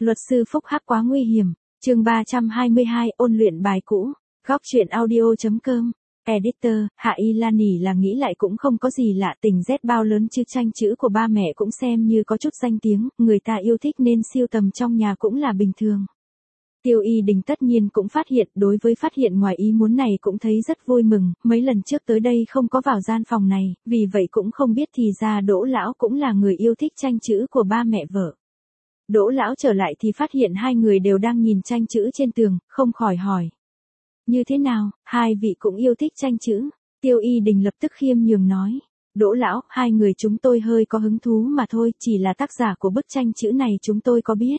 Luật sư phúc hắc quá nguy hiểm. Chương 322, ôn luyện bài cũ. Góc truyện audio.com. Editor, Hạ Y Lan nỉ là nghĩ lại cũng không có gì lạ, tình Z bao lớn chứ, tranh chữ của ba mẹ cũng xem như có chút danh tiếng, người ta yêu thích nên siêu tầm trong nhà cũng là bình thường. Tiêu Y Đình tất nhiên cũng phát hiện, đối với phát hiện ngoài ý muốn này cũng thấy rất vui mừng, mấy lần trước tới đây không có vào gian phòng này, vì vậy cũng không biết thì ra Đỗ lão cũng là người yêu thích tranh chữ của ba mẹ vợ. Đỗ lão trở lại thì phát hiện hai người đều đang nhìn tranh chữ trên tường, không khỏi hỏi. Như thế nào, hai vị cũng yêu thích tranh chữ? Tiêu Y Đình lập tức khiêm nhường nói. Đỗ lão, hai người chúng tôi hơi có hứng thú mà thôi, chỉ là tác giả của bức tranh chữ này chúng tôi có biết.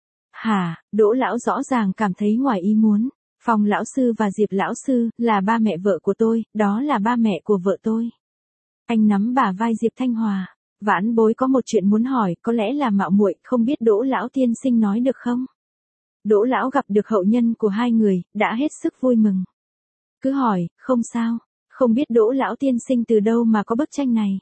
Hả, Đỗ lão rõ ràng cảm thấy ngoài ý muốn. Phong lão sư và Diệp lão sư là ba mẹ vợ của tôi, đó là ba mẹ của vợ tôi. Anh nắm bả vai Diệp Thanh Hòa. Vãn bối có một chuyện muốn hỏi, có lẽ là mạo muội, không biết Đỗ lão tiên sinh nói được không? Đỗ lão gặp được hậu nhân của hai người, đã hết sức vui mừng. Cứ hỏi, không sao, không biết Đỗ lão tiên sinh từ đâu mà có bức tranh này.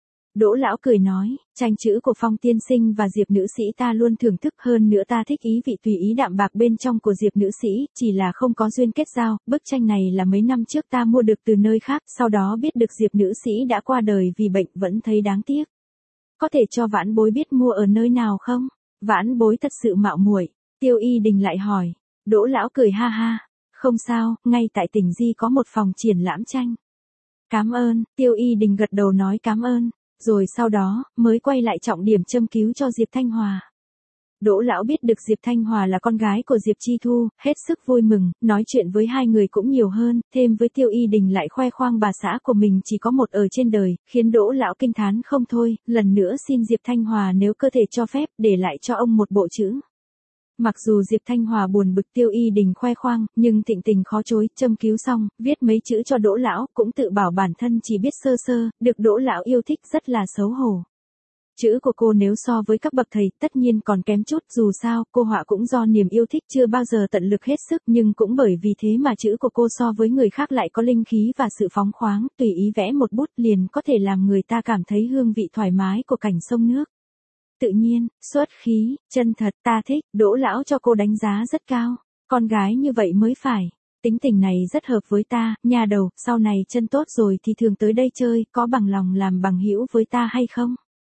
Đỗ lão cười nói, tranh chữ của Phong tiên sinh và Diệp nữ sĩ ta luôn thưởng thức, hơn nữa ta thích ý vị tùy ý đạm bạc bên trong của Diệp nữ sĩ, chỉ là không có duyên kết giao. Bức tranh này là mấy năm trước ta mua được từ nơi khác, sau đó biết được Diệp nữ sĩ đã qua đời vì bệnh, vẫn thấy đáng tiếc. Có thể cho vãn bối biết mua ở nơi nào không? Vãn bối thật sự mạo muội. Tiêu Y Đình lại hỏi. Đỗ lão cười ha ha. Không sao, ngay tại tỉnh Di có một phòng triển lãm tranh. Cảm ơn. Tiêu Y Đình gật đầu nói cảm ơn. Rồi sau đó, mới quay lại trọng điểm châm cứu cho Diệp Thanh Hòa. Đỗ lão biết được Diệp Thanh Hòa là con gái của Diệp Chi Thu, hết sức vui mừng, nói chuyện với hai người cũng nhiều hơn, thêm với Tiêu Y Đình lại khoe khoang bà xã của mình chỉ có một ở trên đời, khiến Đỗ lão kinh thán không thôi, lần nữa xin Diệp Thanh Hòa nếu cơ thể cho phép, để lại cho ông một bộ chữ. Mặc dù Diệp Thanh Hòa buồn bực Tiêu Y Đình khoe khoang, nhưng thịnh tình khó chối, châm cứu xong, viết mấy chữ cho Đỗ lão, cũng tự bảo bản thân chỉ biết sơ sơ, được Đỗ lão yêu thích rất là xấu hổ. Chữ của cô nếu so với các bậc thầy, tất nhiên còn kém chút, dù sao, cô họa cũng do niềm yêu thích chưa bao giờ tận lực hết sức, nhưng cũng bởi vì thế mà chữ của cô so với người khác lại có linh khí và sự phóng khoáng, tùy ý vẽ một bút liền có thể làm người ta cảm thấy hương vị thoải mái của cảnh sông nước. Tự nhiên, xuất khí, chân thật, ta thích. Đỗ lão cho cô đánh giá rất cao. Con gái như vậy mới phải. Tính tình này rất hợp với ta, nhà đầu, sau này chân tốt rồi thì thường tới đây chơi, có bằng lòng làm bằng hữu với ta hay không?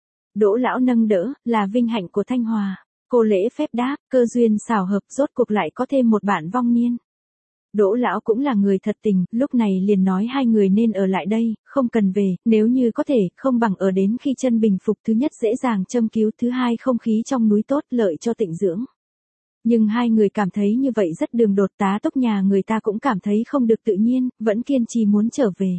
Đỗ lão nâng đỡ, là vinh hạnh của Thanh Hòa. Cô lễ phép đáp, cơ duyên xảo hợp, rốt cuộc lại có thêm một bạn vong niên. Đỗ lão cũng là người thật tình, lúc này liền nói hai người nên ở lại đây, không cần về, nếu như có thể, không bằng ở đến khi chân bình phục, thứ nhất dễ dàng châm cứu, thứ hai không khí trong núi tốt, lợi cho tịnh dưỡng. Nhưng hai người cảm thấy như vậy rất đường đột, tá túc nhà người ta cũng cảm thấy không được tự nhiên, vẫn kiên trì muốn trở về.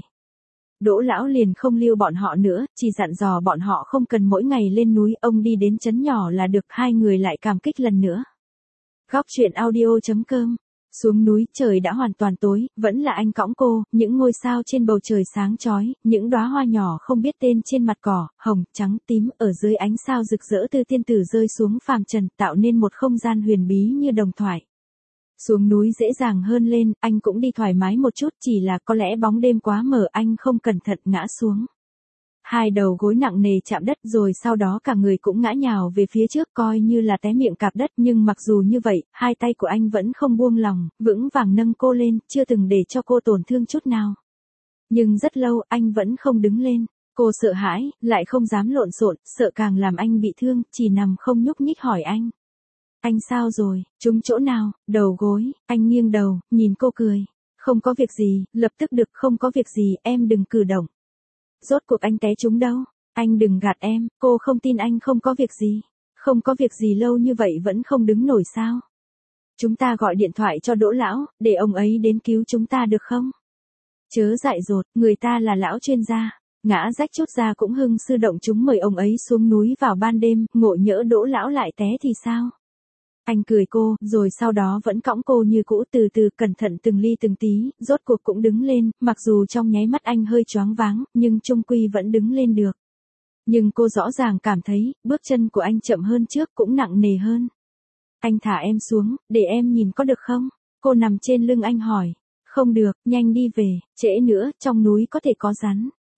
Đỗ lão liền không lưu bọn họ nữa, chỉ dặn dò bọn họ không cần mỗi ngày lên núi, ông đi đến trấn nhỏ là được, hai người lại cảm kích lần nữa. Góc truyện audio.com. Xuống núi trời đã hoàn toàn tối, vẫn là anh cõng cô, những ngôi sao trên bầu trời sáng chói, những đóa hoa nhỏ không biết tên trên mặt cỏ, hồng, trắng, tím, ở dưới ánh sao rực rỡ từ tiên tử rơi xuống phàm trần, tạo nên một không gian huyền bí như đồng thoại. Xuống núi dễ dàng hơn lên, anh cũng đi thoải mái một chút, chỉ là có lẽ bóng đêm quá mờ, anh không cẩn thận ngã xuống. Hai đầu gối nặng nề chạm đất, rồi sau đó cả người cũng ngã nhào về phía trước, coi như là té miệng cạp đất, nhưng mặc dù như vậy, hai tay của anh vẫn không buông lòng, vững vàng nâng cô lên, chưa từng để cho cô tổn thương chút nào. Nhưng rất lâu, anh vẫn không đứng lên. Cô sợ hãi, lại không dám lộn xộn, sợ càng làm anh bị thương, chỉ nằm không nhúc nhích hỏi anh. Anh sao rồi, trúng chỗ nào, đầu gối, anh nghiêng đầu, nhìn cô cười. Không có việc gì, lập tức được, không có việc gì, em đừng cử động. Rốt cuộc anh té trúng đâu, anh đừng gạt em, cô không tin anh không có việc gì. Không có việc gì lâu như vậy vẫn không đứng nổi sao? Chúng ta gọi điện thoại cho Đỗ lão, để ông ấy đến cứu chúng ta được không? Chớ dại dột, người ta là lão chuyên gia. Ngã rách chút ra cũng hưng sư động chúng, mời ông ấy xuống núi vào ban đêm, ngộ nhỡ Đỗ lão lại té thì sao? Anh cười cô, rồi sau đó vẫn cõng cô như cũ, từ từ cẩn thận từng ly từng tí, rốt cuộc cũng đứng lên, mặc dù trong nháy mắt anh hơi choáng váng, nhưng chung quy vẫn đứng lên được. Nhưng cô rõ ràng cảm thấy, bước chân của anh chậm hơn trước, cũng nặng nề hơn. Anh thả em xuống, để em nhìn có được không? Cô nằm trên lưng anh hỏi. Không được, nhanh đi về, trễ nữa, trong núi có thể có rắn.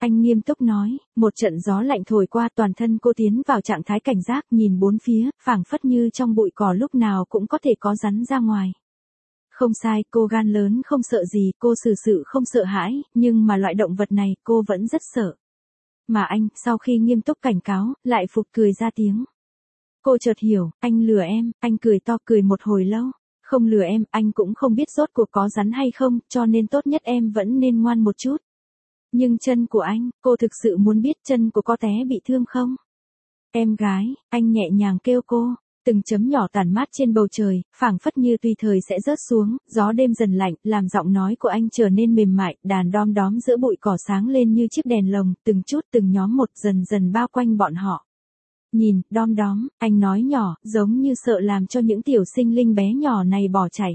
Anh nghiêm túc nói, một trận gió lạnh thổi qua toàn thân cô tiến vào trạng thái cảnh giác nhìn bốn phía, phảng phất như trong bụi cỏ lúc nào cũng có thể có rắn ra ngoài. Không sai, cô gan lớn không sợ gì, cô xử sự không sợ hãi, nhưng mà loại động vật này cô vẫn rất sợ. Mà anh, sau khi nghiêm túc cảnh cáo, lại phụt cười ra tiếng. Cô chợt hiểu, anh lừa em, anh cười to cười một hồi lâu. Không lừa em, anh cũng không biết rốt cuộc có rắn hay không, cho nên tốt nhất em vẫn nên ngoan một chút. Nhưng chân của anh, cô thực sự muốn biết chân của có té bị thương không? Em gái, anh nhẹ nhàng kêu cô. Từng chấm nhỏ tản mát trên bầu trời, phảng phất như tùy thời sẽ rớt xuống, gió đêm dần lạnh, làm giọng nói của anh trở nên mềm mại, đàn đom đóm giữa bụi cỏ sáng lên như chiếc đèn lồng, từng chút từng nhóm một dần dần bao quanh bọn họ. Nhìn, đom đóm, anh nói nhỏ, giống như sợ làm cho những tiểu sinh linh bé nhỏ này bỏ chạy.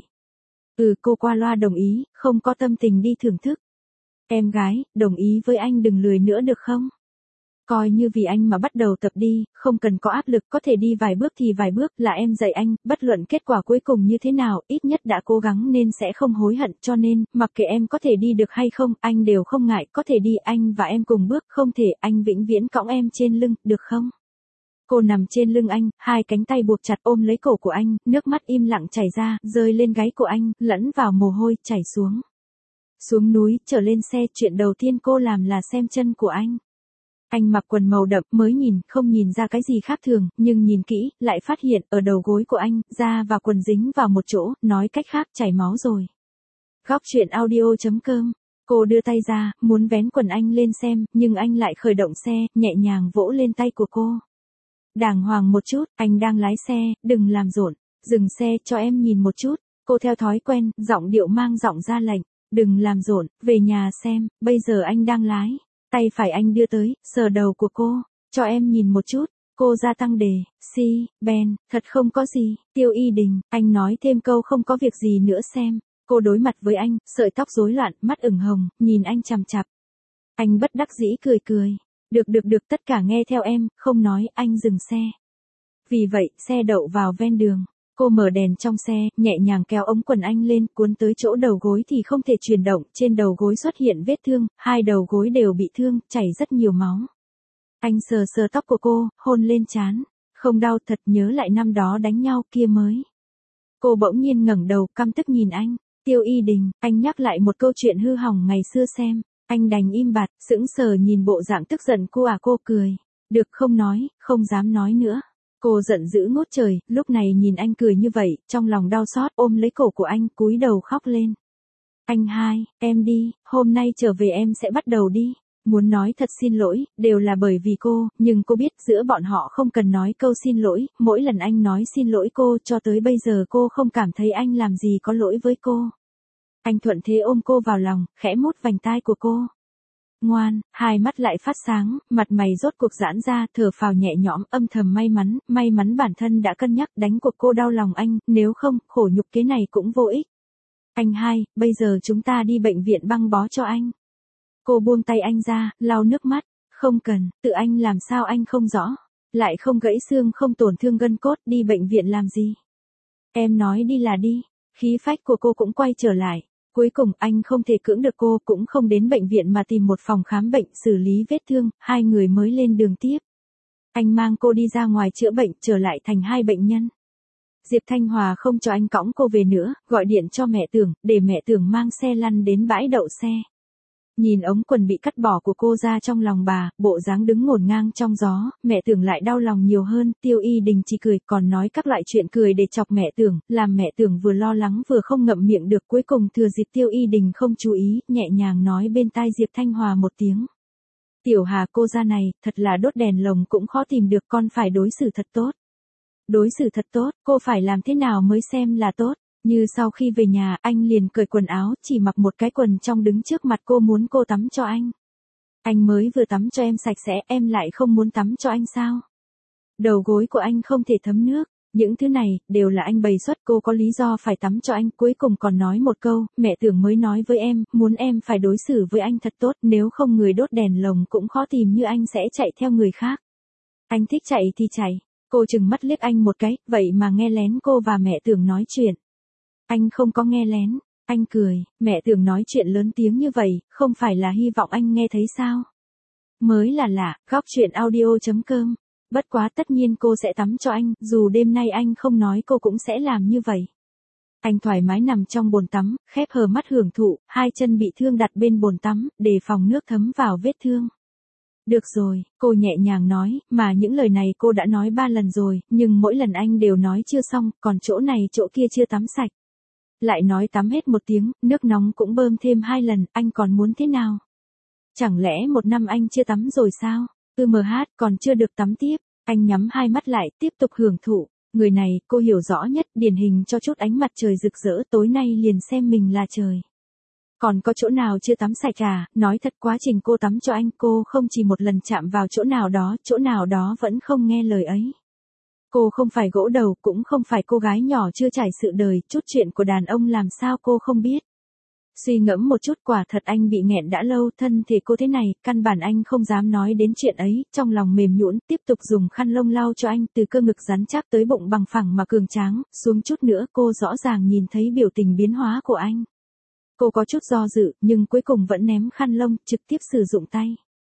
Cô qua loa đồng ý, không có tâm tình đi thưởng thức. Em gái, đồng ý với anh đừng lười nữa được không? Coi như vì anh mà bắt đầu tập đi, không cần có áp lực, có thể đi vài bước thì vài bước, là em dạy anh, bất luận kết quả cuối cùng như thế nào, ít nhất đã cố gắng nên sẽ không hối hận, cho nên, mặc kệ em có thể đi được hay không, anh đều không ngại, có thể đi, anh và em cùng bước, không thể, anh vĩnh viễn cõng em trên lưng, được không? Cô nằm trên lưng anh, hai cánh tay buộc chặt ôm lấy cổ của anh, nước mắt im lặng chảy ra, rơi lên gáy của anh, lẫn vào mồ hôi, chảy xuống. Xuống núi, trở lên xe, chuyện đầu tiên cô làm là xem chân của anh. Anh mặc quần màu đậm, mới nhìn, không nhìn ra cái gì khác thường, nhưng nhìn kỹ, lại phát hiện, ở đầu gối của anh, da và quần dính vào một chỗ, nói cách khác, chảy máu rồi. Góc truyện audio.com. Cô đưa tay ra, muốn vén quần anh lên xem, nhưng anh lại khởi động xe, nhẹ nhàng vỗ lên tay của cô. Đàng hoàng một chút, anh đang lái xe, đừng làm rộn. Dừng xe, cho em nhìn một chút. Cô theo thói quen, giọng điệu mang giọng ra lệnh. Đừng làm rộn, về nhà xem, bây giờ anh đang lái. Tay phải anh đưa tới, sờ đầu của cô. Cho em nhìn một chút. Cô gia tăng đề, Ben, thật không có gì. Tiêu Y Đình, anh nói thêm câu không có việc gì nữa xem. Cô đối mặt với anh, sợi tóc rối loạn, mắt ửng hồng, nhìn anh chằm chằm. Anh bất đắc dĩ cười cười. Được, tất cả nghe theo em, không nói, anh dừng xe. Vì vậy, xe đậu vào ven đường. Cô mở đèn trong xe, nhẹ nhàng kéo ống quần anh lên, cuốn tới chỗ đầu gối thì không thể chuyển động, trên đầu gối xuất hiện vết thương, hai đầu gối đều bị thương, chảy rất nhiều máu. Anh sờ sờ tóc của cô, hôn lên trán. Không đau thật, nhớ lại năm đó đánh nhau kia mới. Cô bỗng nhiên ngẩng đầu, căm tức nhìn anh. Tiêu Y Đình, anh nhắc lại một câu chuyện hư hỏng ngày xưa xem. Anh đành im bặt, sững sờ nhìn bộ dạng tức giận cô cười. Được không nói, không dám nói nữa. Cô giận dữ ngút trời, lúc này nhìn anh cười như vậy, trong lòng đau xót ôm lấy cổ của anh, cúi đầu khóc lên. Anh hai, em đi, hôm nay trở về em sẽ bắt đầu đi. Muốn nói thật xin lỗi, đều là bởi vì cô, nhưng cô biết giữa bọn họ không cần nói câu xin lỗi, mỗi lần anh nói xin lỗi cô cho tới bây giờ cô không cảm thấy anh làm gì có lỗi với cô. Anh thuận thế ôm cô vào lòng, khẽ mút vành tai của cô. Ngoan, hai mắt lại phát sáng, mặt mày rốt cuộc giãn ra, thở phào nhẹ nhõm, âm thầm may mắn bản thân đã cân nhắc đánh cuộc cô đau lòng anh, nếu không, khổ nhục kế này cũng vô ích. Anh hai, bây giờ chúng ta đi bệnh viện băng bó cho anh. Cô buông tay anh ra, lau nước mắt, không cần, tự anh làm sao anh không rõ, lại không gãy xương không tổn thương gân cốt, đi bệnh viện làm gì. Em nói đi là đi, khí phách của cô cũng quay trở lại. Cuối cùng anh không thể cưỡng được cô, cũng không đến bệnh viện mà tìm một phòng khám bệnh xử lý vết thương, hai người mới lên đường tiếp. Anh mang cô đi ra ngoài chữa bệnh, trở lại thành hai bệnh nhân. Diệp Thanh Hòa không cho anh cõng cô về nữa, gọi điện cho mẹ Tưởng, để mẹ Tưởng mang xe lăn đến bãi đậu xe. Nhìn ống quần bị cắt bỏ của cô ra trong lòng bà, bộ dáng đứng ngổn ngang trong gió, mẹ Tưởng lại đau lòng nhiều hơn, Tiêu Y Đình chỉ cười, còn nói các loại chuyện cười để chọc mẹ Tưởng, làm mẹ Tưởng vừa lo lắng vừa không ngậm miệng được, cuối cùng thừa dịp Tiêu Y Đình không chú ý, nhẹ nhàng nói bên tai Diệp Thanh Hòa một tiếng. Tiểu Hà, cô ra này, thật là đốt đèn lồng cũng khó tìm được, con phải đối xử thật tốt. Đối xử thật tốt, cô phải làm thế nào mới xem là tốt? Như sau khi về nhà, anh liền cởi quần áo, chỉ mặc một cái quần trong đứng trước mặt cô muốn cô tắm cho anh. Anh mới vừa tắm cho em sạch sẽ, em lại không muốn tắm cho anh sao? Đầu gối của anh không thể thấm nước. Những thứ này, đều là anh bày xuất, cô có lý do phải tắm cho anh, cuối cùng còn nói một câu, mẹ Tưởng mới nói với em, muốn em phải đối xử với anh thật tốt, nếu không người đốt đèn lồng cũng khó tìm như anh sẽ chạy theo người khác. Anh thích chạy thì chạy. Cô chừng mắt liếc anh một cái, vậy mà nghe lén cô và mẹ Tưởng nói chuyện. Anh không có nghe lén, anh cười, mẹ Tưởng nói chuyện lớn tiếng như vậy, không phải là hy vọng anh nghe thấy sao? Mới là lạ, góc chuyện audio.com. Bất quá tất nhiên cô sẽ tắm cho anh, dù đêm nay anh không nói cô cũng sẽ làm như vậy. Anh thoải mái nằm trong bồn tắm, khép hờ mắt hưởng thụ, hai chân bị thương đặt bên bồn tắm, để phòng nước thấm vào vết thương. Được rồi, cô nhẹ nhàng nói, mà những lời này cô đã nói 3 lần rồi, nhưng mỗi lần anh đều nói chưa xong, còn chỗ này chỗ kia chưa tắm sạch. Lại nói tắm hết 1 tiếng, nước nóng cũng bơm thêm 2 lần, anh còn muốn thế nào? Chẳng lẽ 1 năm anh chưa tắm rồi sao? Còn chưa được tắm tiếp. Anh nhắm hai mắt lại, tiếp tục hưởng thụ. Người này, cô hiểu rõ nhất, điển hình cho chút ánh mặt trời rực rỡ, tối nay liền xem mình là trời. Còn có chỗ nào chưa tắm sạch à? Nói thật, quá trình cô tắm cho anh, cô không chỉ một lần chạm vào chỗ nào đó vẫn không nghe lời ấy. Cô không phải gỗ đầu, cũng không phải cô gái nhỏ chưa trải sự đời, chút chuyện của đàn ông làm sao cô không biết. Suy ngẫm một chút, quả thật anh bị nghẹn đã lâu, thân thể cô thế này, căn bản anh không dám nói đến chuyện ấy, trong lòng mềm nhũn, tiếp tục dùng khăn lông lau cho anh, từ cơ ngực rắn chắc tới bụng bằng phẳng mà cường tráng, xuống chút nữa cô rõ ràng nhìn thấy biểu tình biến hóa của anh. Cô có chút do dự, nhưng cuối cùng vẫn ném khăn lông, trực tiếp sử dụng tay.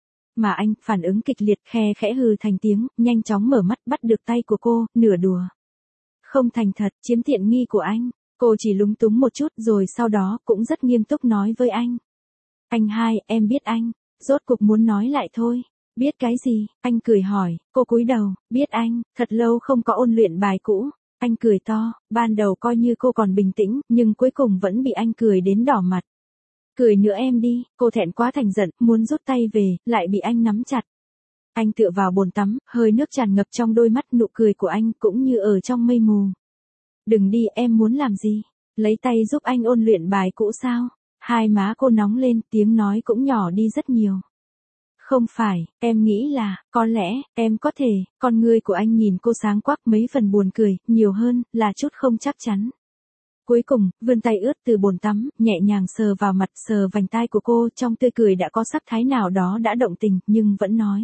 Mà anh, phản ứng kịch liệt, khe khẽ hừ thành tiếng, nhanh chóng mở mắt bắt được tay của cô, nửa đùa. Không thành thật, chiếm tiện nghi của anh. Cô chỉ lúng túng một chút rồi sau đó cũng rất nghiêm túc nói với anh. Anh hai, em biết anh. Rốt cục muốn nói lại thôi. Biết cái gì? Anh cười hỏi, cô cúi đầu, biết anh, thật lâu không có ôn luyện bài cũ. Anh cười to, ban đầu coi như cô còn bình tĩnh, nhưng cuối cùng vẫn bị anh cười đến đỏ mặt. Cười nữa em đi, cô thẹn quá thành giận, muốn rút tay về, lại bị anh nắm chặt. Anh tựa vào bồn tắm, hơi nước tràn ngập trong đôi mắt, nụ cười của anh cũng như ở trong mây mù. Đừng đi, em muốn làm gì? Lấy tay giúp anh ôn luyện bài cũ sao? Hai má cô nóng lên, tiếng nói cũng nhỏ đi rất nhiều. Không phải, em nghĩ là, có lẽ, em có thể, con người của anh nhìn cô sáng quắc mấy phần buồn cười, nhiều hơn, là chút không chắc chắn. Cuối cùng, vươn tay ướt từ bồn tắm, nhẹ nhàng sờ vào mặt, sờ vành tai của cô, trong tươi cười đã có sắc thái nào đó đã động tình, nhưng vẫn nói.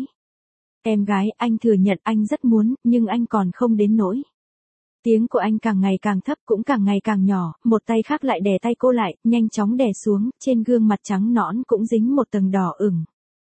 Em gái, anh thừa nhận anh rất muốn, nhưng anh còn không đến nỗi. Tiếng của anh càng ngày càng thấp cũng càng ngày càng nhỏ, một tay khác lại đè tay cô lại, nhanh chóng đè xuống, trên gương mặt trắng nõn cũng dính một tầng đỏ ửng.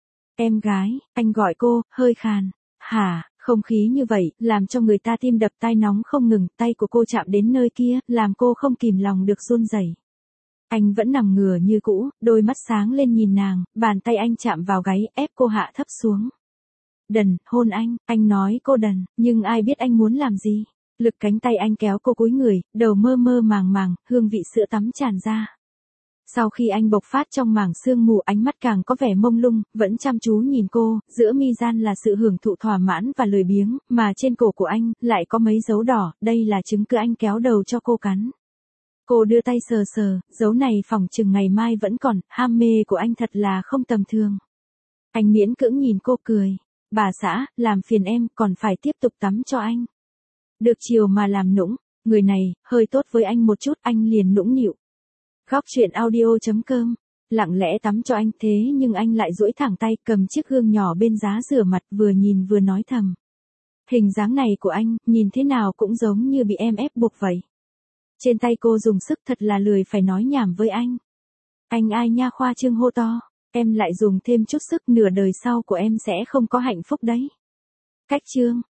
Em gái, anh gọi cô, hơi khàn. Hả, không khí như vậy, làm cho người ta tim đập tai nóng không ngừng, tay của cô chạm đến nơi kia, làm cô không kìm lòng được run rẩy. Anh vẫn nằm ngửa như cũ, đôi mắt sáng lên nhìn nàng, bàn tay anh chạm vào gáy, ép cô hạ thấp xuống. Đần, hôn anh nói cô đần, nhưng ai biết anh muốn làm gì. Lực cánh tay anh kéo cô cúi người, đầu mơ mơ màng màng, hương vị sữa tắm tràn ra. Sau khi anh bộc phát trong mảng sương mù, ánh mắt càng có vẻ mông lung, vẫn chăm chú nhìn cô, giữa mi gian là sự hưởng thụ thỏa mãn và lười biếng, mà trên cổ của anh, lại có mấy dấu đỏ, đây là chứng cứ anh kéo đầu cho cô cắn. Cô đưa tay sờ sờ, dấu này phỏng chừng ngày mai vẫn còn, ham mê của anh thật là không tầm thường. Anh miễn cưỡng nhìn cô cười, bà xã, làm phiền em, còn phải tiếp tục tắm cho anh. Được chiều mà làm nũng, người này, hơi tốt với anh một chút, anh liền nũng nịu. Góc chuyện audio.com, lặng lẽ tắm cho anh thế nhưng anh lại duỗi thẳng tay cầm chiếc gương nhỏ bên giá rửa mặt vừa nhìn vừa nói thầm. Hình dáng này của anh, nhìn thế nào cũng giống như bị em ép buộc vậy. Trên tay cô dùng sức thật là lười phải nói nhảm với anh. Anh ai nha, khoa trương hô to, em lại dùng thêm chút sức, nửa đời sau của em sẽ không có hạnh phúc đấy. Cách chương.